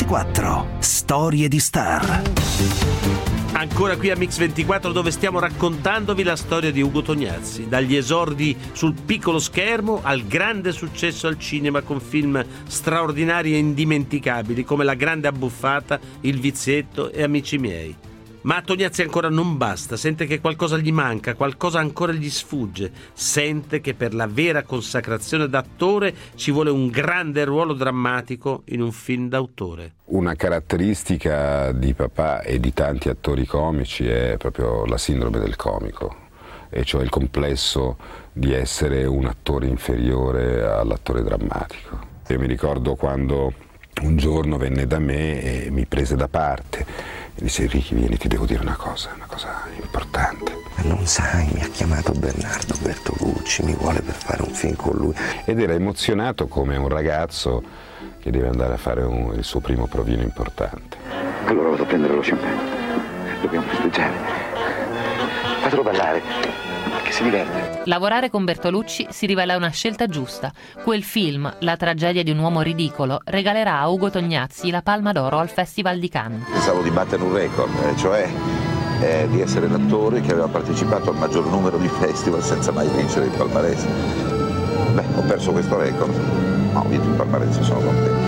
Mix24. Storie di star. Ancora qui a Mix24, dove stiamo raccontandovi la storia di Ugo Tognazzi, dagli esordi sul piccolo schermo al grande successo al cinema con film straordinari e indimenticabili come La grande abbuffata, Il vizietto e Amici miei. Ma a Tognazzi ancora non basta, sente che qualcosa gli manca, qualcosa ancora gli sfugge, sente che per la vera consacrazione d'attore ci vuole un grande ruolo drammatico in un film d'autore. Una caratteristica di papà e di tanti attori comici è proprio la sindrome del comico, e cioè il complesso di essere un attore inferiore all'attore drammatico. Io mi ricordo quando un giorno venne da me e mi prese da parte e disse: Ricky, vieni, ti devo dire una cosa importante. Non sai, mi ha chiamato Bernardo Bertolucci, mi vuole per fare un film con lui. Ed era emozionato come un ragazzo che deve andare a fare il suo primo provino importante. Allora vado a prendere lo champagne, dobbiamo festeggiare. Fatelo ballare, che si diverte. Lavorare con Bertolucci si rivela una scelta giusta. Quel film, La tragedia di un uomo ridicolo, regalerà a Ugo Tognazzi la Palma d'Oro al Festival di Cannes. Pensavo di battere un record, cioè di essere l'attore che aveva partecipato al maggior numero di festival senza mai vincere il palmarès. Beh, ho perso questo record, ma ho vinto il palmarès, sono contento.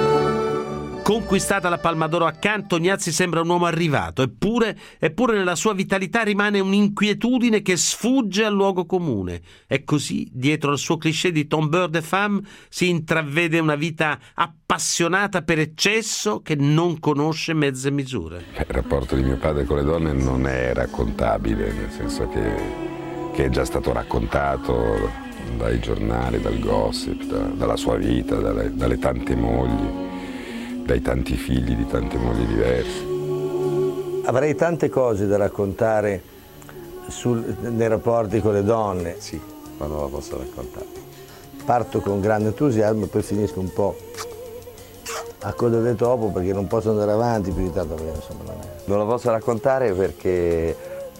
Conquistata la Palma d'Oro a Cannes, Tognazzi sembra un uomo arrivato, eppure nella sua vitalità rimane un'inquietudine che sfugge al luogo comune. E così, dietro al suo cliché di tombeur de femme, si intravede una vita appassionata per eccesso che non conosce mezze misure. Il rapporto di mio padre con le donne non è raccontabile, nel senso che è già stato raccontato dai giornali, dal gossip, dalla sua vita, dalle tante mogli, dai tanti figli di tante mogli diverse. Avrei tante cose da raccontare nei rapporti con le donne. Sì, ma non la posso raccontare. Parto con grande entusiasmo e poi finisco un po' a coda del topo perché non posso andare avanti più di tanto. Insomma, non la posso raccontare perché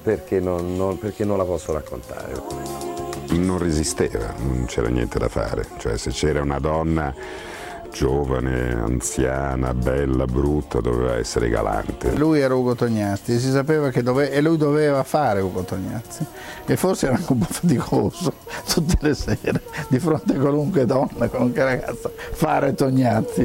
non la posso raccontare. Non resisteva, non c'era niente da fare. Cioè, se c'era una donna giovane, anziana, bella, brutta, doveva essere galante. Lui era Ugo Tognazzi e si sapeva che lui doveva fare Ugo Tognazzi, e forse era anche un po' faticoso tutte le sere di fronte a qualunque donna, qualunque ragazza, fare Tognazzi.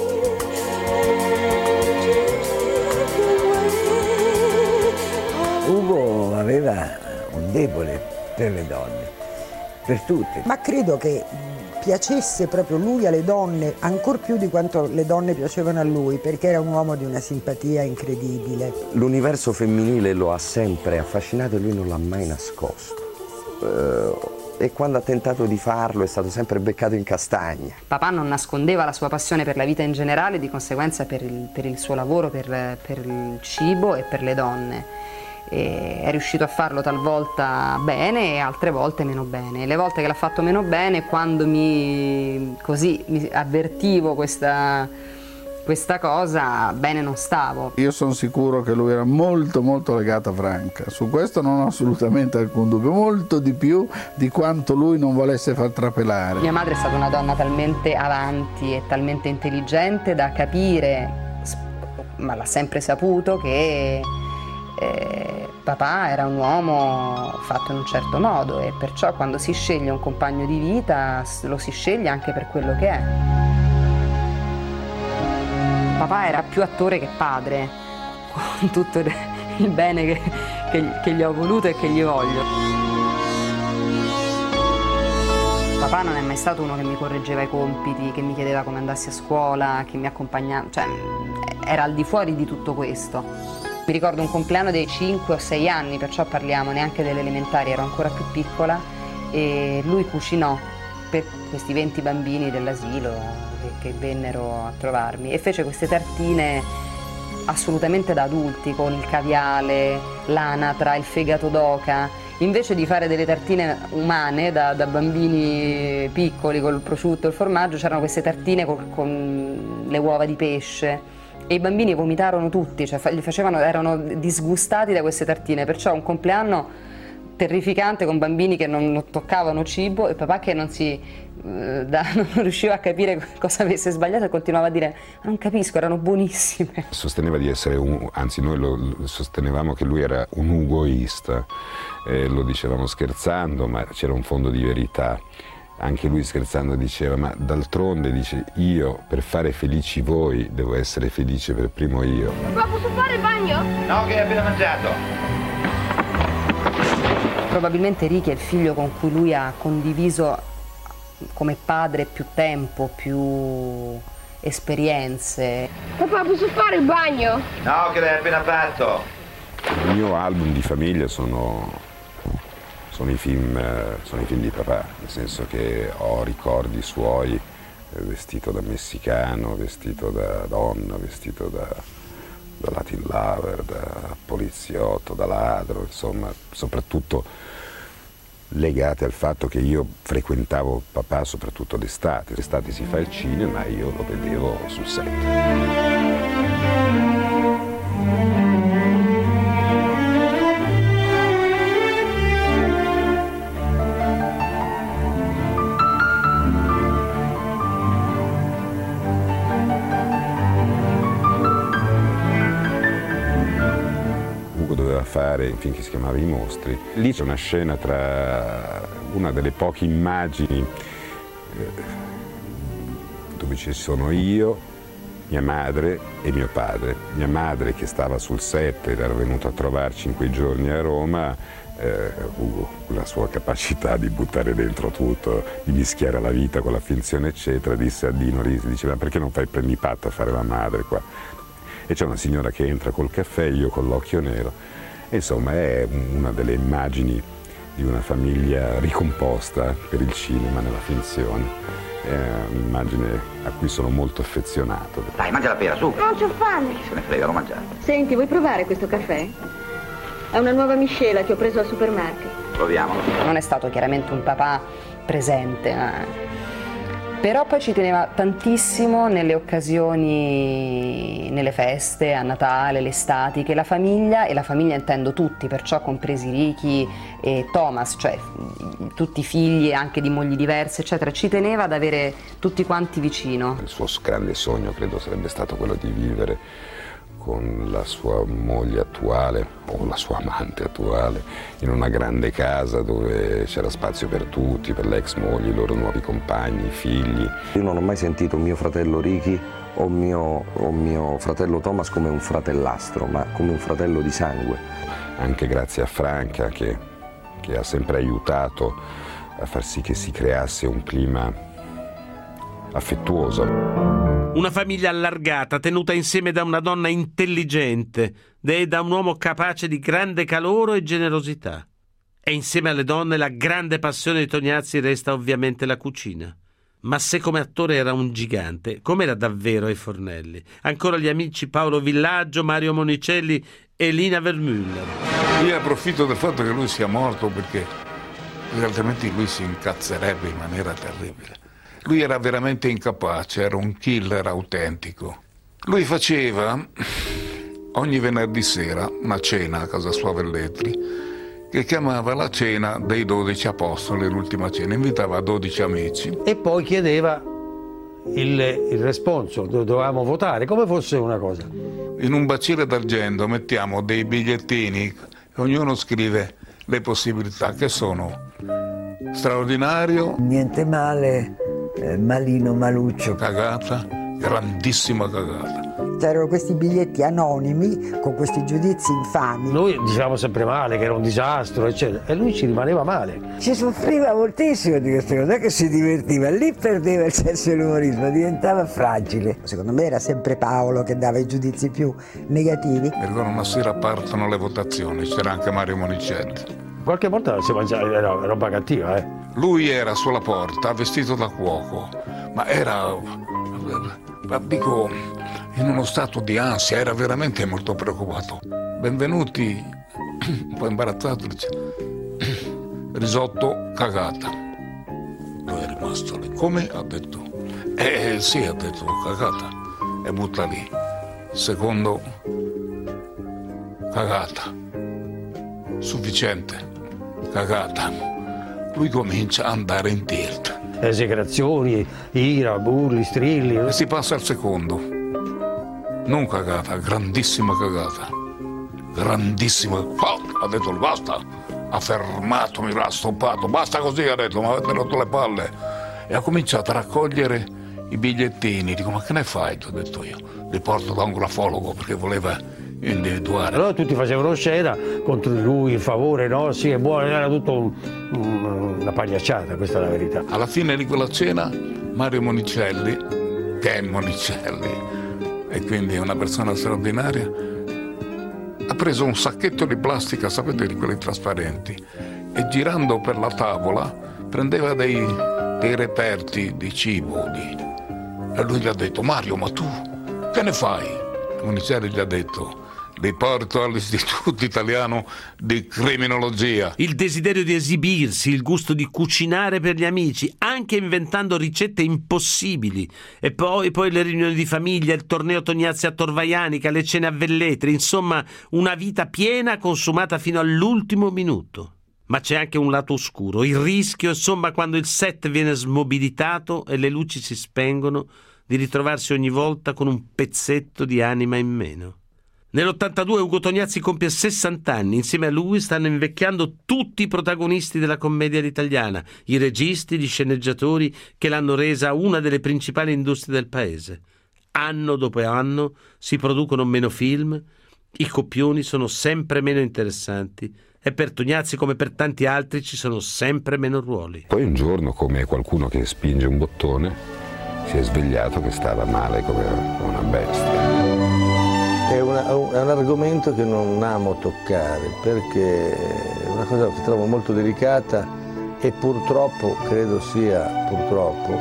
Ugo aveva un debole per le donne, per tutte. Ma credo che piacesse proprio lui alle donne, ancor più di quanto le donne piacevano a lui, perché era un uomo di una simpatia incredibile. L'universo femminile lo ha sempre affascinato e lui non l'ha mai nascosto. E quando ha tentato di farlo è stato sempre beccato in castagna. Papà non nascondeva la sua passione per la vita in generale, di conseguenza per il suo lavoro, per il cibo e per le donne. E è riuscito a farlo talvolta bene e altre volte meno bene. Le volte che l'ha fatto meno bene, quando mi avvertivo questa cosa, bene non stavo. Io sono sicuro che lui era molto molto legato a Franca, su questo non ho assolutamente alcun dubbio, molto di più di quanto lui non volesse far trapelare. Mia madre è stata una donna talmente avanti e talmente intelligente da capire, ma l'ha sempre saputo, che papà era un uomo fatto in un certo modo, e perciò quando si sceglie un compagno di vita lo si sceglie anche per quello che è. Papà era più attore che padre, con tutto il bene che gli ho voluto e che gli voglio. Papà non è mai stato uno che mi correggeva i compiti, che mi chiedeva come andassi a scuola, che mi accompagnava, cioè era al di fuori di tutto questo. Mi ricordo un compleanno dei 5 o 6 anni, perciò parliamo neanche delle elementari, ero ancora più piccola, e lui cucinò per questi 20 bambini dell'asilo che vennero a trovarmi, e fece queste tartine assolutamente da adulti, con il caviale, l'anatra, il fegato d'oca. Invece di fare delle tartine umane da bambini piccoli col prosciutto e il formaggio, c'erano queste tartine con le uova di pesce. E i bambini vomitarono tutti, cioè erano disgustati da queste tartine, perciò un compleanno terrificante con bambini che non toccavano cibo e papà che non si non riusciva a capire cosa avesse sbagliato e continuava a dire non capisco, erano buonissime. Sosteneva di essere anzi noi lo sostenevamo che lui era un ugoista, lo dicevamo scherzando, ma c'era un fondo di verità. Anche lui scherzando diceva, ma d'altronde, dice, io per fare felici voi devo essere felice per primo io. Ma posso fare il bagno? No, che hai appena mangiato. Probabilmente Ricky è il figlio con cui lui ha condiviso come padre più tempo, più esperienze. Papà, posso fare il bagno? No, che l'hai appena fatto. Il mio album di famiglia sono i film di papà, nel senso che ho ricordi suoi, vestito da messicano, vestito da donna, vestito da Latin lover, da poliziotto, da ladro, insomma, soprattutto legate al fatto che io frequentavo papà soprattutto d'estate. D'estate si fa il cinema e io lo vedevo sul set. Fare un film che si chiamava I mostri. Lì c'è una scena tra una delle poche immagini dove ci sono io, mia madre e mio padre. Mia madre che stava sul set ed era venuta a trovarci in quei giorni a Roma, la sua capacità di buttare dentro tutto, di mischiare la vita con la finzione eccetera, disse a Dino Risi, diceva perché non fai prendipatta a fare la madre qua? E c'è una signora che entra col caffè, io con l'occhio nero. Insomma, è una delle immagini di una famiglia ricomposta per il cinema nella finzione. È un'immagine a cui sono molto affezionato. Dai, mangia la pera, su. Non c'ho fame. Se ne frega, l'ho mangiato. Senti, vuoi provare questo caffè? È una nuova miscela che ho preso al supermarket. Proviamo. Non è stato chiaramente un papà presente, però poi ci teneva tantissimo nelle occasioni, nelle feste, a Natale, le estati, che la famiglia, e la famiglia intendo tutti, perciò compresi Ricky e Thomas, cioè tutti i figli anche di mogli diverse, eccetera, ci teneva ad avere tutti quanti vicino. Il suo grande sogno credo sarebbe stato quello di vivere con la sua moglie attuale o la sua amante attuale in una grande casa dove c'era spazio per tutti, per l'ex moglie, i loro nuovi compagni, figli. Io non ho mai sentito mio fratello Ricky o mio fratello Thomas come un fratellastro, ma come un fratello di sangue. Anche grazie a Franca che ha sempre aiutato a far sì che si creasse un clima affettuoso. Una famiglia allargata, tenuta insieme da una donna intelligente e da un uomo capace di grande calore e generosità. E insieme alle donne la grande passione di Tognazzi resta ovviamente la cucina. Ma se come attore era un gigante, com'era davvero ai fornelli? Ancora gli amici Paolo Villaggio, Mario Monicelli e Lina Vermüller. Io approfitto del fatto che lui sia morto perché altrimenti lui si incazzerebbe in maniera terribile. Lui era veramente incapace, era un killer autentico. Lui faceva ogni venerdì sera una cena a casa sua Velletri che chiamava la cena dei 12 apostoli, l'ultima cena, invitava 12 amici. E poi chiedeva il responso, dovevamo votare, come fosse una cosa. In un bacile d'argento mettiamo dei bigliettini e ognuno scrive le possibilità che sono straordinario, niente male, malino, maluccio, cagata, grandissima cagata. C'erano questi biglietti anonimi con questi giudizi infami. Noi dicevamo sempre male, che era un disastro, eccetera, e lui ci rimaneva male. Ci soffriva moltissimo di queste cose, non è che si divertiva, lì perdeva il senso dell'umorismo, diventava fragile. Secondo me era sempre Paolo che dava i giudizi più negativi. Mi ricordo una sera partono le votazioni, c'era anche Mario Monicelli. Qualche volta si mangiava, era roba cattiva, Lui era sulla porta, vestito da cuoco, ma era, dico, in uno stato di ansia, era veramente molto preoccupato. Benvenuti, un po' imbarazzato, dice, risotto cagata. Lui è rimasto lì. Come? Ha detto. Sì, ha detto cagata. E butta lì. Secondo, cagata. Sufficiente. Cagata. Lui comincia a andare in tilt. esecrazioni, ira, urli, strilli. E si passa al secondo. Non cagata, grandissima cagata. Grandissima. Oh, ha detto basta. Ha fermato, mi ha stoppato. Basta così, ha detto, mi avete rotto le palle. E ha cominciato a raccogliere i bigliettini. Dico, ma che ne fai? Ti ho detto io. Li porto da un grafologo perché voleva individuare. Allora tutti facevano scena contro di lui, il favore, no? Sì, è buono, era tutto una pagliacciata, questa è la verità. Alla fine di quella cena, Mario Monicelli, che è Monicelli, e quindi è una persona straordinaria, ha preso un sacchetto di plastica, sapete, di quelli trasparenti, e girando per la tavola prendeva dei reperti di cibo. E lui gli ha detto, Mario, ma tu che ne fai? Monicelli gli ha detto, li porto all'Istituto Italiano di Criminologia. Il desiderio di esibirsi, il gusto di cucinare per gli amici, anche inventando ricette impossibili. E poi le riunioni di famiglia, il torneo Tognazzi a Torvaianica, le cene a Velletri, insomma una vita piena consumata fino all'ultimo minuto. Ma c'è anche un lato oscuro, il rischio, insomma, quando il set viene smobilitato e le luci si spengono, di ritrovarsi ogni volta con un pezzetto di anima in meno. Nell'82 Ugo Tognazzi compie 60 anni, insieme a lui stanno invecchiando tutti i protagonisti della commedia all'italiana, i registi, gli sceneggiatori che l'hanno resa una delle principali industrie del paese. Anno dopo anno si producono meno film, i copioni sono sempre meno interessanti e per Tognazzi come per tanti altri ci sono sempre meno ruoli. Poi un giorno, come qualcuno che spinge un bottone, si è svegliato che stava male come una bestia. È un argomento che non amo toccare perché è una cosa che trovo molto delicata e purtroppo, credo sia purtroppo,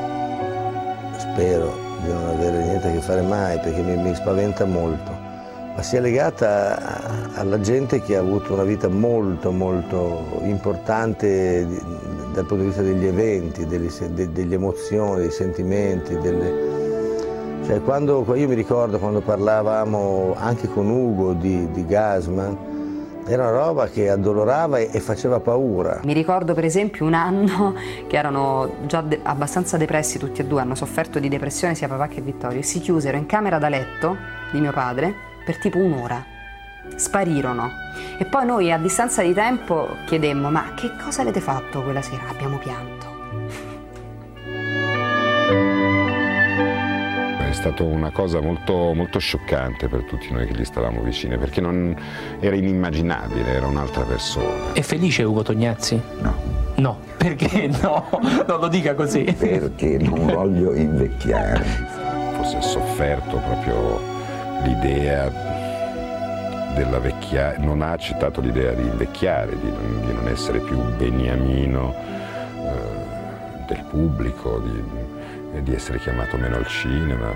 spero di non avere niente a che fare mai perché mi spaventa molto, ma sia legata alla gente che ha avuto una vita molto molto importante dal punto di vista degli eventi, delle emozioni, dei sentimenti, Cioè, io mi ricordo quando parlavamo anche con Ugo di Gassman, era una roba che addolorava e faceva paura. Mi ricordo per esempio un anno che erano già abbastanza depressi tutti e due, hanno sofferto di depressione sia papà che Vittorio, e si chiusero in camera da letto di mio padre per tipo un'ora. Sparirono. E poi noi a distanza di tempo chiedemmo, ma che cosa avete fatto quella sera? Abbiamo pianto. È stata una cosa molto, molto scioccante per tutti noi che gli stavamo vicini, perché non era inimmaginabile, era un'altra persona. È felice Ugo Tognazzi? No. No, perché no? Non lo dica così. Perché non voglio invecchiare. Forse ha sofferto proprio l'idea della vecchiaia, non ha accettato l'idea di invecchiare, di non essere più beniamino del pubblico, di essere chiamato meno al cinema.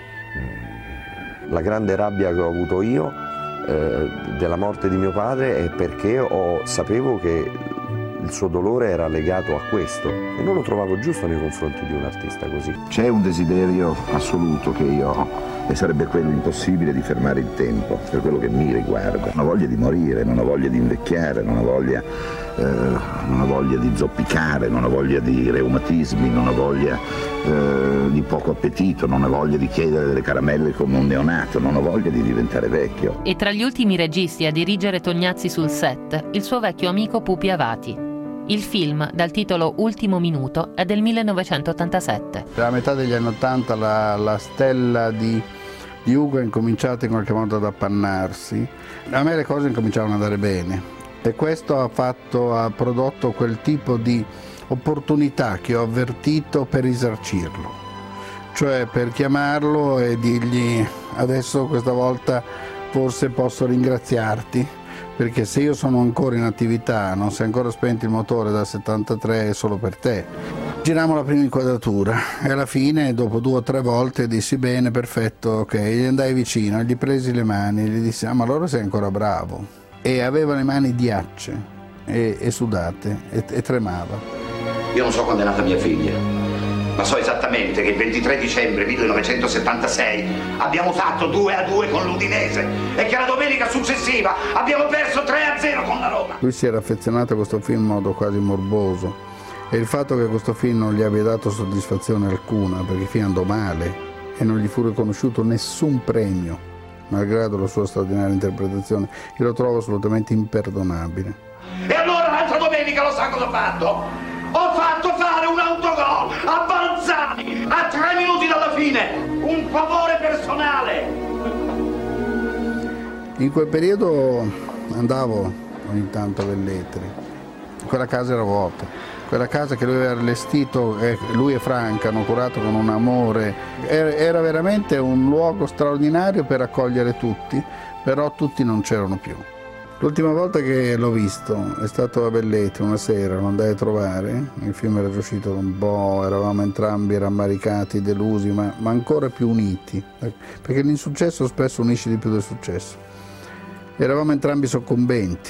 La grande rabbia che ho avuto io della morte di mio padre è perché sapevo che il suo dolore era legato a questo e non lo trovavo giusto nei confronti di un artista così. C'è un desiderio assoluto che io ho e sarebbe quello impossibile di fermare il tempo, per quello che mi riguarda. Non ho voglia di morire, non ho voglia di invecchiare, non ho voglia di zoppicare, non ho voglia di reumatismi, non ho voglia di poco appetito, non ho voglia di chiedere delle caramelle come un neonato, non ho voglia di diventare vecchio. E tra gli ultimi registi a dirigere Tognazzi sul set, il suo vecchio amico Pupi Avati. Il film, dal titolo Ultimo minuto, è del 1987. Alla metà degli anni '80 la stella di Ugo è incominciata in qualche modo ad appannarsi. A me le cose incominciavano ad andare bene e questo ha prodotto quel tipo di opportunità che ho avvertito per risarcirlo, cioè per chiamarlo e dirgli adesso questa volta forse posso ringraziarti, perché se io sono ancora in attività, non si è ancora spento il motore dal 73, è solo per te. Girammo la prima inquadratura e alla fine, dopo 2 o 3 volte, dissi bene, perfetto, ok, gli andai vicino, gli presi le mani e gli dissi ma allora sei ancora bravo. E aveva le mani ghiacce e sudate e tremava. Io non so quando è nata mia figlia, ma so esattamente che il 23 dicembre 1976 abbiamo fatto 2-2 con l'Udinese e che la domenica successiva abbiamo perso 3-0 con la Roma. Lui si era affezionato a questo film in modo quasi morboso E il fatto che questo film non gli abbia dato soddisfazione alcuna, perché il film andò male e non gli fu riconosciuto nessun premio, malgrado la sua straordinaria interpretazione, io lo trovo assolutamente imperdonabile. E allora l'altra domenica lo sa cosa ho fatto? Ho fatto fare un autogol a Balzani a 3 minuti dalla fine, un favore personale. In quel periodo andavo ogni tanto a Velletri, quella casa era vuota, quella casa che lui aveva allestito, lui e Franca hanno curato con un amore, era veramente un luogo straordinario per accogliere tutti, però tutti non c'erano più. L'ultima volta che l'ho visto è stato a Velletri, una sera lo andai a trovare, il film era già uscito da un po', eravamo entrambi rammaricati, delusi, ma ancora più uniti, perché l'insuccesso spesso unisce di più del successo. Eravamo entrambi soccombenti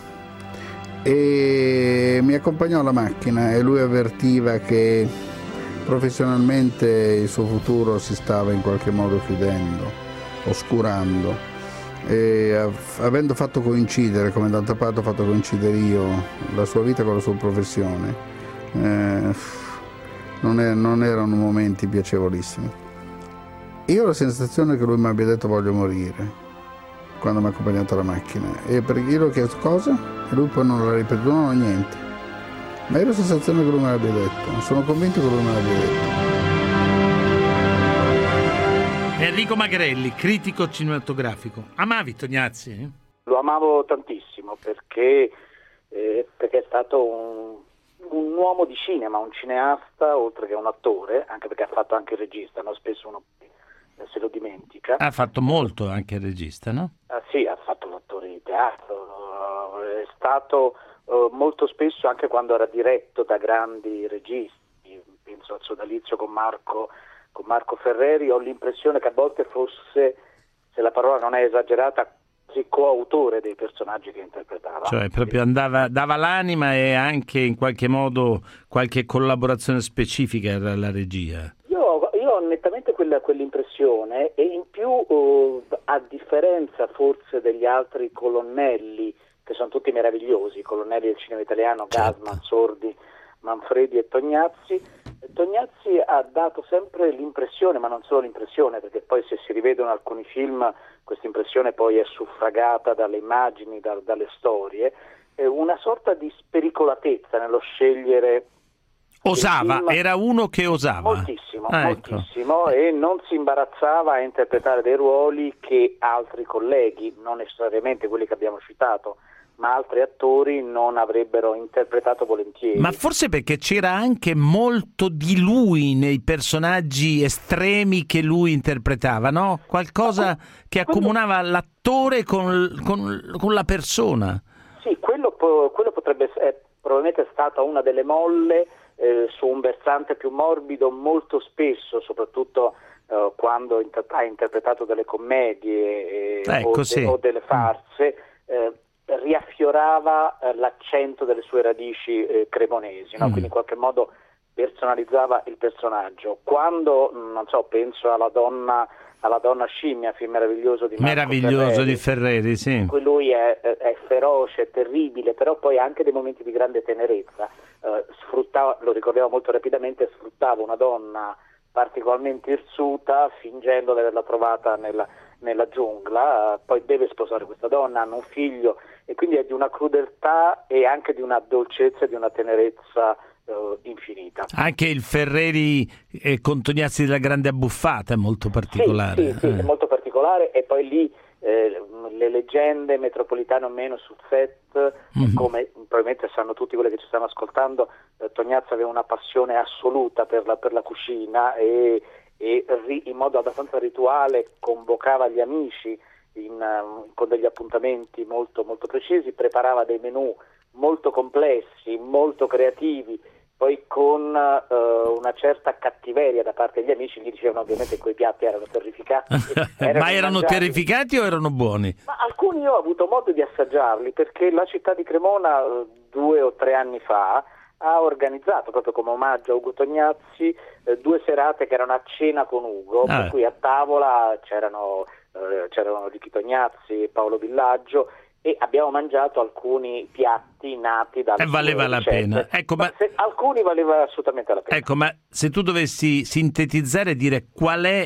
e mi accompagnò alla macchina e lui avvertiva che professionalmente il suo futuro si stava in qualche modo chiudendo, oscurando. E avendo fatto coincidere, come d'altra parte ho fatto coincidere io, la sua vita con la sua professione, non erano momenti piacevolissimi. Io ho la sensazione che lui mi abbia detto voglio morire quando mi ha accompagnato alla macchina, e perché io gli ho chiesto cosa e lui poi non l'ha ripetuto, no, niente, ma io ho la sensazione che lui me l'abbia detto, sono convinto che lui me l'abbia detto. Enrico Magrelli, critico cinematografico. Amavi Tognazzi? Lo amavo tantissimo perché è stato un uomo di cinema, un cineasta oltre che un attore, anche perché ha fatto anche il regista, no? Spesso uno se lo dimentica. Ha fatto molto anche il regista, no? Sì, ha fatto l'attore di teatro, è stato molto spesso, anche quando era diretto da grandi registi, penso al sodalizio con Marco Ferreri, ho l'impressione che a volte fosse, se la parola non è esagerata, quasi coautore dei personaggi che interpretava. Cioè proprio dava l'anima e anche in qualche modo qualche collaborazione specifica alla regia. Io ho nettamente quell'impressione, e in più a differenza forse degli altri colonnelli, che sono tutti meravigliosi, i colonnelli del cinema italiano, Certo. Gassman, Sordi, Manfredi e Tognazzi ha dato sempre l'impressione, ma non solo l'impressione, perché poi se si rivedono alcuni film questa impressione poi è suffragata dalle immagini, dalle storie, una sorta di spericolatezza nello scegliere. Osava, era uno che osava. Moltissimo, ecco. moltissimo, e non si imbarazzava a interpretare dei ruoli che altri colleghi, non necessariamente quelli che abbiamo citato, ma altri attori non avrebbero interpretato volentieri. Ma forse perché c'era anche molto di lui nei personaggi estremi che lui interpretava, no? Qualcosa che accomunava l'attore con la persona. Sì, quello potrebbe essere, probabilmente è stata una delle molle su un versante più morbido. Molto spesso, soprattutto quando ha interpretato delle commedie o delle farse, riaffiorava l'accento delle sue radici cremonesi, no? Quindi in qualche modo personalizzava il personaggio. Quando, non so, penso alla donna scimmia, film meraviglioso di Marco Ferreri, sì. In cui lui è feroce, terribile, però poi anche dei momenti di grande tenerezza. Sfruttava, lo ricordiamo molto rapidamente, sfruttava una donna particolarmente irsuta, fingendo di averla trovata nella giungla, poi deve sposare questa donna, hanno un figlio, e quindi è di una crudeltà e anche di una dolcezza e di una tenerezza infinita. Anche il Ferreri con Tognazzi della Grande Abbuffata è molto particolare. Sì, è molto particolare, e poi lì le leggende metropolitane o meno sul set, come probabilmente sanno tutti quelli che ci stanno ascoltando, Tognazzi aveva una passione assoluta per la cucina e in modo abbastanza rituale convocava gli amici con degli appuntamenti molto, molto precisi, preparava dei menù molto complessi, molto creativi, poi con una certa cattiveria da parte degli amici. Gli dicevano ovviamente che quei piatti erano terrificanti. Ma erano terrificanti o erano buoni? Ma alcuni io ho avuto modo di assaggiarli, perché la città di Cremona 2 o 3 anni fa ha organizzato, proprio come omaggio a Ugo Tognazzi, 2 serate che erano a cena con Ugo, per cui a tavola c'erano Ricky Tognazzi e Paolo Villaggio, e abbiamo mangiato alcuni piatti nati dalle valeva la pena. Ecco, ma alcuni valeva assolutamente la pena. Ecco, ma se tu dovessi sintetizzare e dire qual è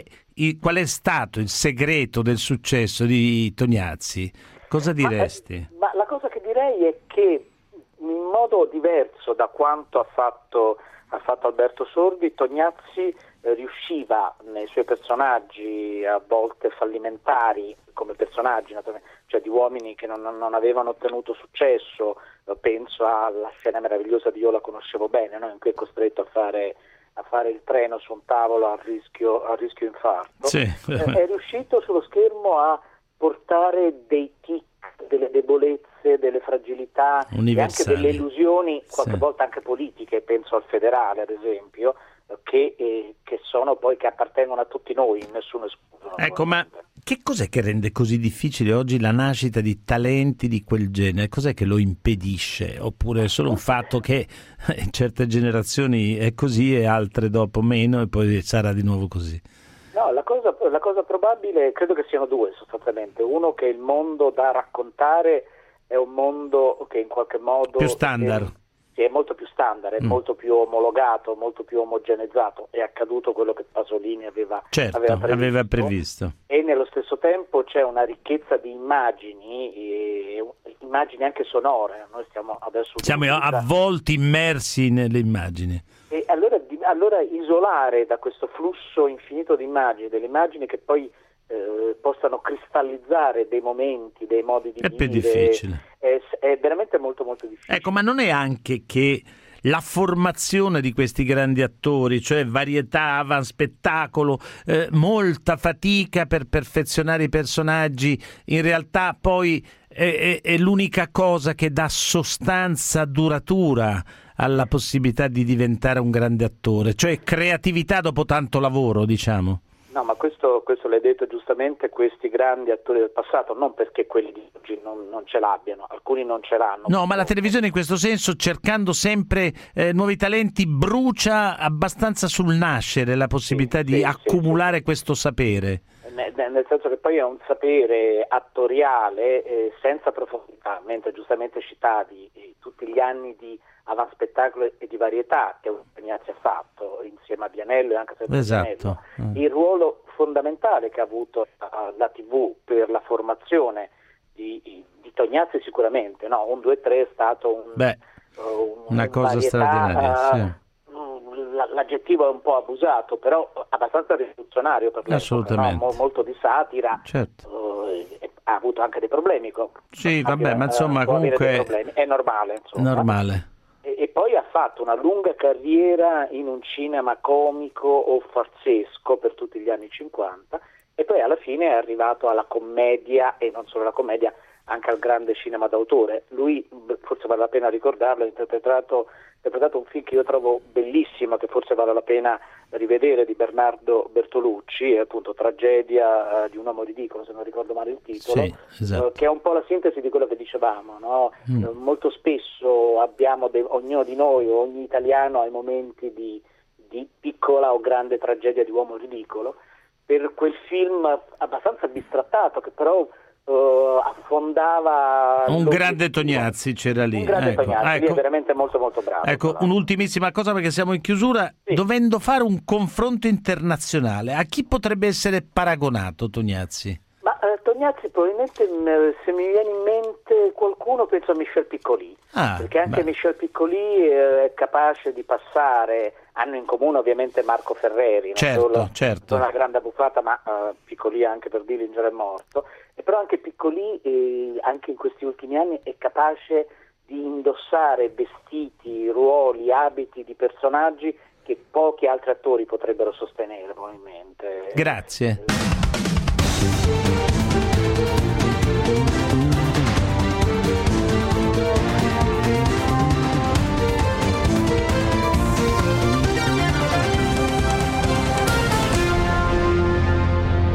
stato il segreto del successo di Tognazzi, cosa diresti? Ma la cosa che direi è che in modo diverso da quanto ha fatto Alberto Sordi, Tognazzi riusciva nei suoi personaggi, a volte fallimentari come personaggi, cioè di uomini che non avevano ottenuto successo. Penso alla scena meravigliosa di Io la conoscevo bene, no? In cui è costretto a fare il treno su un tavolo a rischio infarto. Sì. È riuscito sullo schermo a portare dei tic, delle debolezze, delle fragilità e anche delle illusioni, qualche volta anche politiche, penso al Federale ad esempio, che sono poi, che appartengono a tutti noi, nessuno escluso. Ecco, ma che cos'è che rende così difficile oggi la nascita di talenti di quel genere? Cos'è che lo impedisce? Oppure è solo un fatto che in certe generazioni è così e altre dopo meno e poi sarà di nuovo così? No, la cosa probabile credo che siano due sostanzialmente. Uno, che il mondo da raccontare è un mondo che in qualche modo più standard. È molto più standard, è molto più omologato, molto più omogeneizzato. È accaduto quello che Pasolini aveva previsto. E nello stesso tempo c'è una ricchezza di immagini anche sonore. Noi siamo avvolti, immersi nelle immagini. E allora isolare da questo flusso infinito di immagini, delle immagini che poi possano cristallizzare dei momenti, dei modi di dire, più difficile. È veramente molto molto difficile. Ecco, ma non è anche che la formazione di questi grandi attori, cioè varietà, avanspettacolo, molta fatica per perfezionare i personaggi, in realtà poi è l'unica cosa che dà sostanza duratura alla possibilità di diventare un grande attore, cioè creatività dopo tanto lavoro, diciamo. No, ma questo l'hai detto giustamente, questi grandi attori del passato, non perché quelli di oggi non ce l'abbiano, alcuni non ce l'hanno. No, ma la televisione in questo senso, cercando sempre nuovi talenti, brucia abbastanza sul nascere la possibilità di accumulare questo sapere. Nel senso che poi è un sapere attoriale senza profondità, mentre giustamente citavi tutti gli anni di avanspettacolo e di varietà che Tognazzi ha fatto insieme a Bianello e anche senza Bianello, il ruolo fondamentale che ha avuto la TV per la formazione di Tognazzi sicuramente, no? 1, 2, 3 è stato una cosa varietà, straordinaria. L'aggettivo è un po' abusato, però abbastanza rivoluzionario per l'epoca, no? Molto di satira. Certo. Ha avuto anche dei problemi. Sì, vabbè, ma insomma comunque è normale. Insomma. Normale. E poi ha fatto una lunga carriera in un cinema comico o farsesco per tutti gli anni 50 e poi alla fine è arrivato alla commedia e non solo alla commedia, anche al grande cinema d'autore. Lui, forse vale la pena ricordarlo, ha interpretato un film che io trovo bellissimo, che forse vale la pena rivedere, di Bernardo Bertolucci, appunto Tragedia di un uomo ridicolo, se non ricordo male il titolo, sì, esatto. Che è un po' la sintesi di quello che dicevamo, no? Molto spesso abbiamo ognuno di noi, ogni italiano, ha i momenti di piccola o grande tragedia di uomo ridicolo, per quel film abbastanza bistrattato che però affondava un grande Tognazzi, c'era lì. Un grande Tognazzi, lui è veramente molto molto bravo. Ecco, un'ultimissima cosa perché siamo in chiusura. Sì. Dovendo fare un confronto internazionale, a chi potrebbe essere paragonato Tognazzi? Ma Tognazzi probabilmente, se mi viene in mente qualcuno, penso a Michel Piccoli, perché anche Michel Piccoli è capace di passare, hanno in comune ovviamente Marco Ferreri, certo. Una grande buffata, ma Piccoli anche per Dillinger è morto, e però anche Piccoli anche in questi ultimi anni è capace di indossare vestiti, ruoli, abiti di personaggi che pochi altri attori potrebbero sostenere probabilmente. Grazie.